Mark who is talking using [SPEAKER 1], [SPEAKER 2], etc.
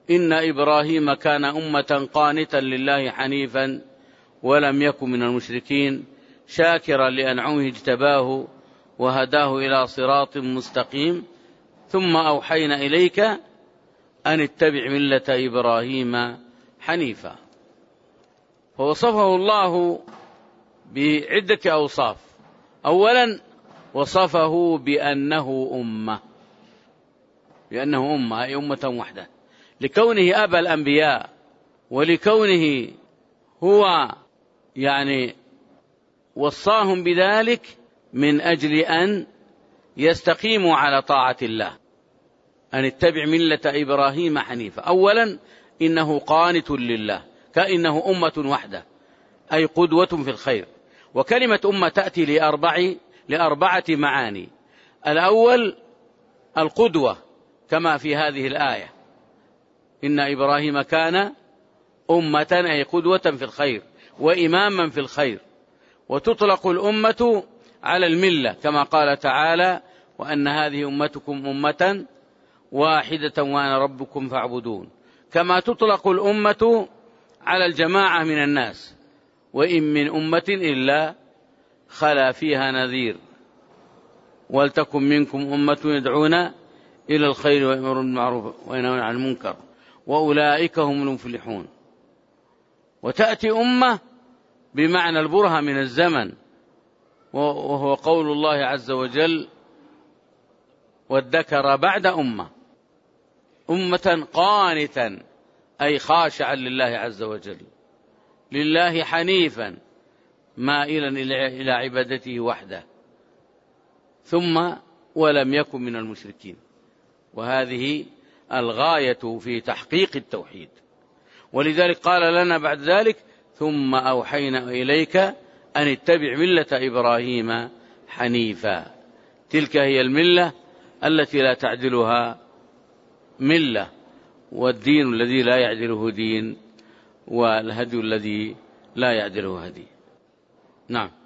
[SPEAKER 1] إن إبراهيم كان أمة قانتا لله حنيفا ولم يكن من المشركين شاكرا لأنعمه اجتباه وهداه إلى صراط مستقيم ثم أوحينا إليك أن اتبع ملة إبراهيم حنيفا. فوصفه الله بعدة أوصاف. أولا وصفه بأنه أمة أي أمة وحده، لكونه أبا الأنبياء، ولكونه هو وصاهم بذلك من أجل أن يستقيموا على طاعة الله، أن اتبع ملة إبراهيم حنيفا. أولا إنه قانت لله، كأنه أمة وحده أي قدوة في الخير. وكلمة أمة تأتي لأربعة معاني. الأول القدوة كما في هذه الآية، إن إبراهيم كان أمة أي قدوة في الخير وإماما في الخير. وتطلق الأمة على الملة كما قال تعالى وأن هذه أمتكم أمة واحدة وأنا ربكم فاعبدون. كما تطلق الأمة على الجماعة من الناس، وإن من أمة إلا خلا فيها نذير ولتكن منكم أمة يدعون إلى الخير ويأمرون بالمعروف وينهون عن المنكر وأولئك هم المفلحون. وتأتي أمة بمعنى البرهة من الزمن، وهو قول الله عز وجل وادكر بعد أمة قانتا أي خاشعا لله عز وجل، لله حنيفا مائلا إلى عبادته وحده، ثم ولم يكن من المشركين. وهذه الغاية في تحقيق التوحيد. ولذلك قال لنا بعد ذلك ثم أوحينا إليك أن اتبع ملة إبراهيم حنيفا. تلك هي الملة التي لا تعدلها ملة، والدين الذي لا يعدله دين، والهدي الذي لا يعدله هدي. نعم.